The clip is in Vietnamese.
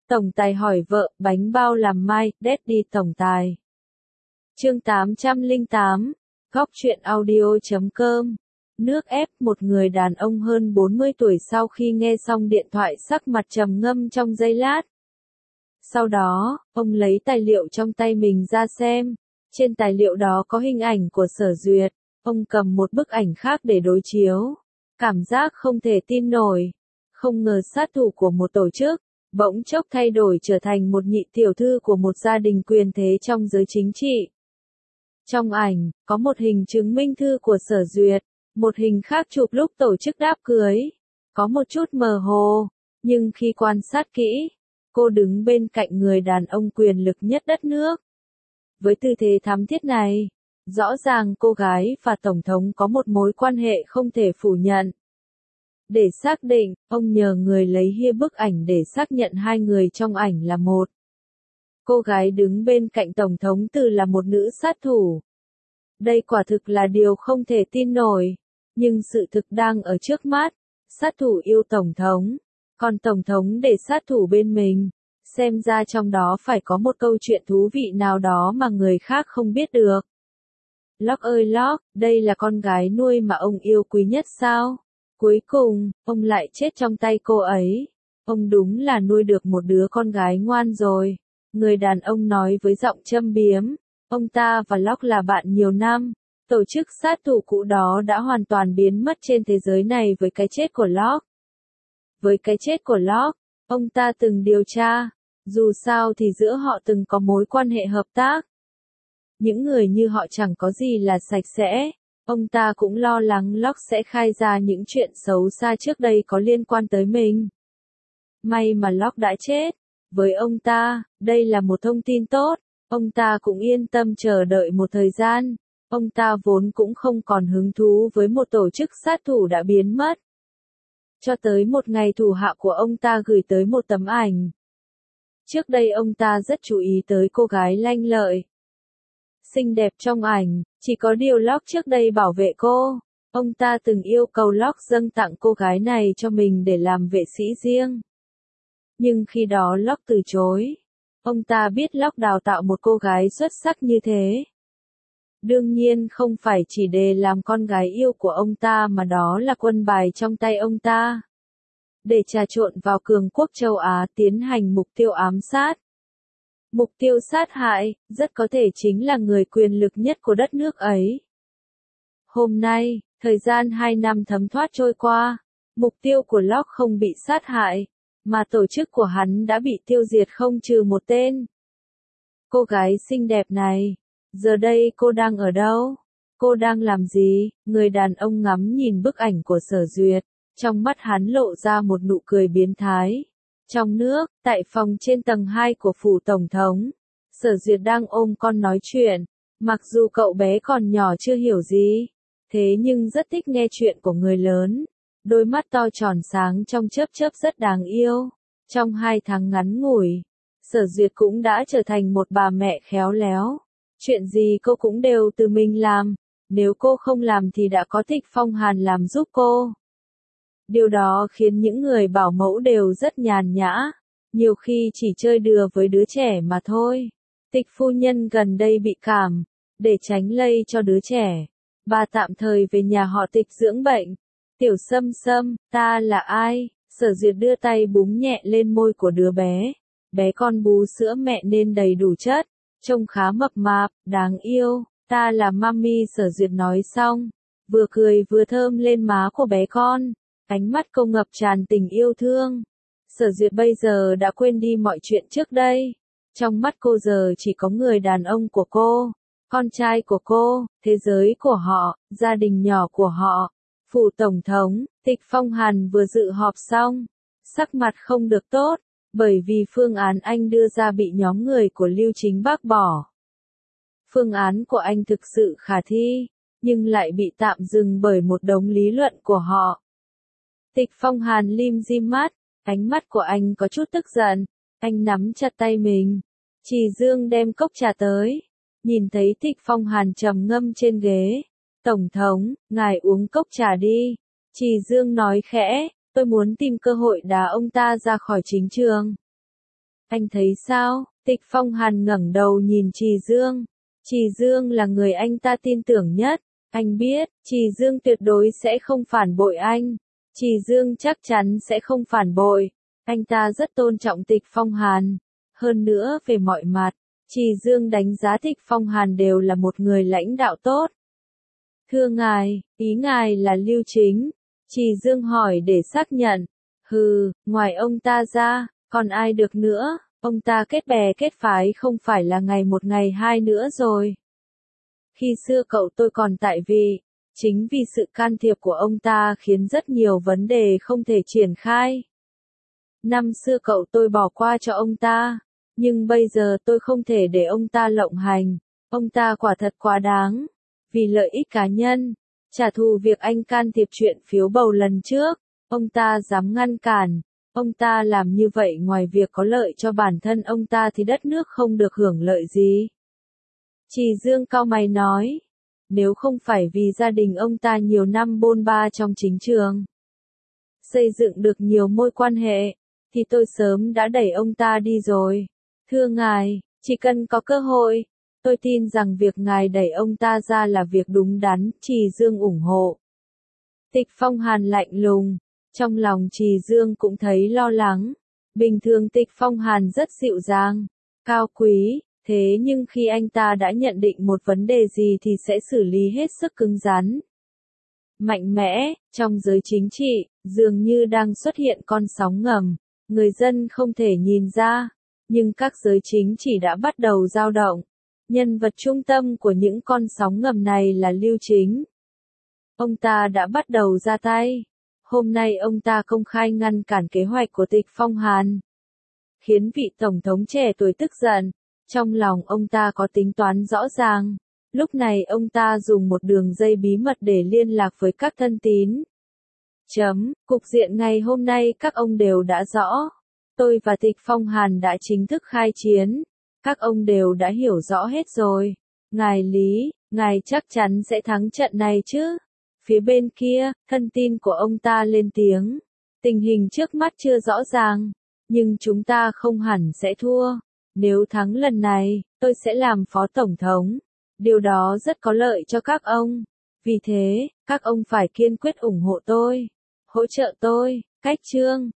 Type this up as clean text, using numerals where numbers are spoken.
Tổng tài hỏi vợ, bánh bao làm mai, Daddy tổng tài. Chương 808, Góc truyện audio.com. Nước ép. Một người đàn ông hơn 40 tuổi sau khi nghe xong điện thoại sắc mặt trầm ngâm trong giây lát. Sau đó, ông lấy tài liệu trong tay mình ra xem. Trên tài liệu đó có hình ảnh của Sở Duyệt. Ông cầm một bức ảnh khác để đối chiếu. Cảm giác không thể tin nổi. Không ngờ sát thủ của một tổ chức, bỗng chốc thay đổi trở thành một nhị tiểu thư của một gia đình quyền thế trong giới chính trị. Trong ảnh, có một hình chứng minh thư của Sở Duyệt, một hình khác chụp lúc tổ chức đám cưới. Có một chút mơ hồ, nhưng khi quan sát kỹ, cô đứng bên cạnh người đàn ông quyền lực nhất đất nước. Với tư thế thắm thiết này, rõ ràng cô gái và Tổng thống có một mối quan hệ không thể phủ nhận. Để xác định, ông nhờ người lấy bức ảnh để xác nhận hai người trong ảnh là một. Cô gái đứng bên cạnh Tổng thống Từ là một nữ sát thủ. Đây quả thực là điều không thể tin nổi, nhưng sự thực đang ở trước mắt. Sát thủ yêu Tổng thống, còn Tổng thống để sát thủ bên mình. Xem ra trong đó phải có một câu chuyện thú vị nào đó mà người khác không biết được. Locke ơi Locke, đây là con gái nuôi mà ông yêu quý nhất sao? Cuối cùng, ông lại chết trong tay cô ấy. Ông đúng là nuôi được một đứa con gái ngoan rồi. Người đàn ông nói với giọng châm biếm. Ông ta và Locke là bạn nhiều năm. Tổ chức sát thủ cũ đó đã hoàn toàn biến mất trên thế giới này với cái chết của Locke. Với cái chết của Locke, ông ta từng điều tra. Dù sao thì giữa họ từng có mối quan hệ hợp tác. Những người như họ chẳng có gì là sạch sẽ. Ông ta cũng lo lắng Locke sẽ khai ra những chuyện xấu xa trước đây có liên quan tới mình. May mà Locke đã chết. Với ông ta, đây là một thông tin tốt. Ông ta cũng yên tâm chờ đợi một thời gian. Ông ta vốn cũng không còn hứng thú với một tổ chức sát thủ đã biến mất. Cho tới một ngày thủ hạ của ông ta gửi tới một tấm ảnh. Trước đây ông ta rất chú ý tới cô gái lanh lợi, xinh đẹp trong ảnh, chỉ có điều Locke trước đây bảo vệ cô. Ông ta từng yêu cầu Locke dâng tặng cô gái này cho mình để làm vệ sĩ riêng. Nhưng khi đó Locke từ chối. Ông ta biết Locke đào tạo một cô gái xuất sắc như thế. Đương nhiên không phải chỉ để làm con gái yêu của ông ta mà đó là quân bài trong tay ông ta. Để trà trộn vào cường quốc châu Á tiến hành mục tiêu ám sát. Mục tiêu sát hại, rất có thể chính là người quyền lực nhất của đất nước ấy. Hôm nay, thời gian 2 năm thấm thoát trôi qua, mục tiêu của Locke không bị sát hại, mà tổ chức của hắn đã bị tiêu diệt không trừ một tên. Cô gái xinh đẹp này, giờ đây cô đang ở đâu? Cô đang làm gì? Người đàn ông ngắm nhìn bức ảnh của Sở Duyệt, trong mắt hắn lộ ra một nụ cười biến thái. Trong nước, tại phòng trên tầng 2 của phủ Tổng thống, Sở Duyệt đang ôm con nói chuyện. Mặc dù cậu bé còn nhỏ chưa hiểu gì, thế nhưng rất thích nghe chuyện của người lớn. Đôi mắt to tròn sáng trong chớp chớp rất đáng yêu. Trong 2 tháng ngắn ngủi, Sở Duyệt cũng đã trở thành một bà mẹ khéo léo. Chuyện gì cô cũng đều tự mình làm. Nếu cô không làm thì đã có Tịch Phong Hàn làm giúp cô. Điều đó khiến những người bảo mẫu đều rất nhàn nhã, nhiều khi chỉ chơi đùa với đứa trẻ mà thôi. Tịch phu nhân gần đây bị cảm, để tránh lây cho đứa trẻ, bà tạm thời về nhà họ Tịch dưỡng bệnh. Tiểu Sâm Sâm, ta là ai? Sở Duyệt đưa tay búng nhẹ lên môi của đứa bé. Bé con bú sữa mẹ nên đầy đủ chất, trông khá mập mạp, đáng yêu. Ta là Mami. Sở Duyệt nói xong, vừa cười vừa thơm lên má của bé con. Ánh mắt cô ngập tràn tình yêu thương. Sở Duyệt bây giờ đã quên đi mọi chuyện trước đây. Trong mắt cô giờ chỉ có người đàn ông của cô, con trai của cô, thế giới của họ, gia đình nhỏ của họ. Phủ Tổng thống, Tịch Phong Hàn vừa dự họp xong. Sắc mặt không được tốt, bởi vì phương án anh đưa ra bị nhóm người của Lưu Chính bác bỏ. Phương án của anh thực sự khả thi, nhưng lại bị tạm dừng bởi một đống lý luận của họ. Tịch Phong Hàn lim dim mắt, ánh mắt của anh có chút tức giận, anh nắm chặt tay mình. Trì Dương đem cốc trà tới, nhìn thấy Tịch Phong Hàn trầm ngâm trên ghế. Tổng thống, ngài uống cốc trà đi. Trì Dương nói khẽ, tôi muốn tìm cơ hội đá ông ta ra khỏi chính trường. Anh thấy sao? Tịch Phong Hàn ngẩng đầu nhìn Trì Dương. Trì Dương là người anh ta tin tưởng nhất. Anh biết, Trì Dương tuyệt đối sẽ không phản bội anh. Trì Dương chắc chắn sẽ không phản bội. Anh ta rất tôn trọng Tịch Phong Hàn. Hơn nữa về mọi mặt, Trì Dương đánh giá Tịch Phong Hàn đều là một người lãnh đạo tốt. Thưa ngài, ý ngài là Lưu Chính. Trì Dương hỏi để xác nhận. Ngoài ông ta ra, còn ai được nữa, ông ta kết bè kết phái không phải là ngày một ngày hai nữa rồi. Khi xưa cậu tôi còn tại vị, chính vì sự can thiệp của ông ta khiến rất nhiều vấn đề không thể triển khai. Năm xưa cậu tôi bỏ qua cho ông ta, nhưng bây giờ tôi không thể để ông ta lộng hành, ông ta quả thật quá đáng. Vì lợi ích cá nhân, trả thù việc anh can thiệp chuyện phiếu bầu lần trước, ông ta dám ngăn cản. Ông ta làm như vậy ngoài việc có lợi cho bản thân ông ta thì đất nước không được hưởng lợi gì. Trì Dương cau mày nói, nếu không phải vì gia đình ông ta nhiều năm bôn ba trong chính trường, xây dựng được nhiều mối quan hệ, thì tôi sớm đã đẩy ông ta đi rồi. Thưa ngài, chỉ cần có cơ hội, tôi tin rằng việc ngài đẩy ông ta ra là việc đúng đắn, Trì Dương ủng hộ. Tịch Phong Hàn lạnh lùng, trong lòng Trì Dương cũng thấy lo lắng. Bình thường Tịch Phong Hàn rất dịu dàng, cao quý, thế nhưng khi anh ta đã nhận định một vấn đề gì thì sẽ xử lý hết sức cứng rắn. Mạnh mẽ, trong giới chính trị, dường như đang xuất hiện con sóng ngầm, người dân không thể nhìn ra, nhưng các giới chính trị đã bắt đầu dao động. Nhân vật trung tâm của những con sóng ngầm này là Lưu Chính. Ông ta đã bắt đầu ra tay. Hôm nay ông ta công khai ngăn cản kế hoạch của Tịch Phong Hàn, khiến vị tổng thống trẻ tuổi tức giận. Trong lòng ông ta có tính toán rõ ràng. Lúc này ông ta dùng một đường dây bí mật để liên lạc với các thân tín. Cục diện ngày hôm nay các ông đều đã rõ. Tôi và Tịch Phong Hàn đã chính thức khai chiến. Các ông đều đã hiểu rõ hết rồi. Ngài Lý, ngài chắc chắn sẽ thắng trận này chứ? Phía bên kia, thân tin của ông ta lên tiếng. Tình hình trước mắt chưa rõ ràng, nhưng chúng ta không hẳn sẽ thua. Nếu thắng lần này, tôi sẽ làm phó tổng thống. Điều đó rất có lợi cho các ông. Vì thế, các ông phải kiên quyết ủng hộ tôi, hỗ trợ tôi. Cách chương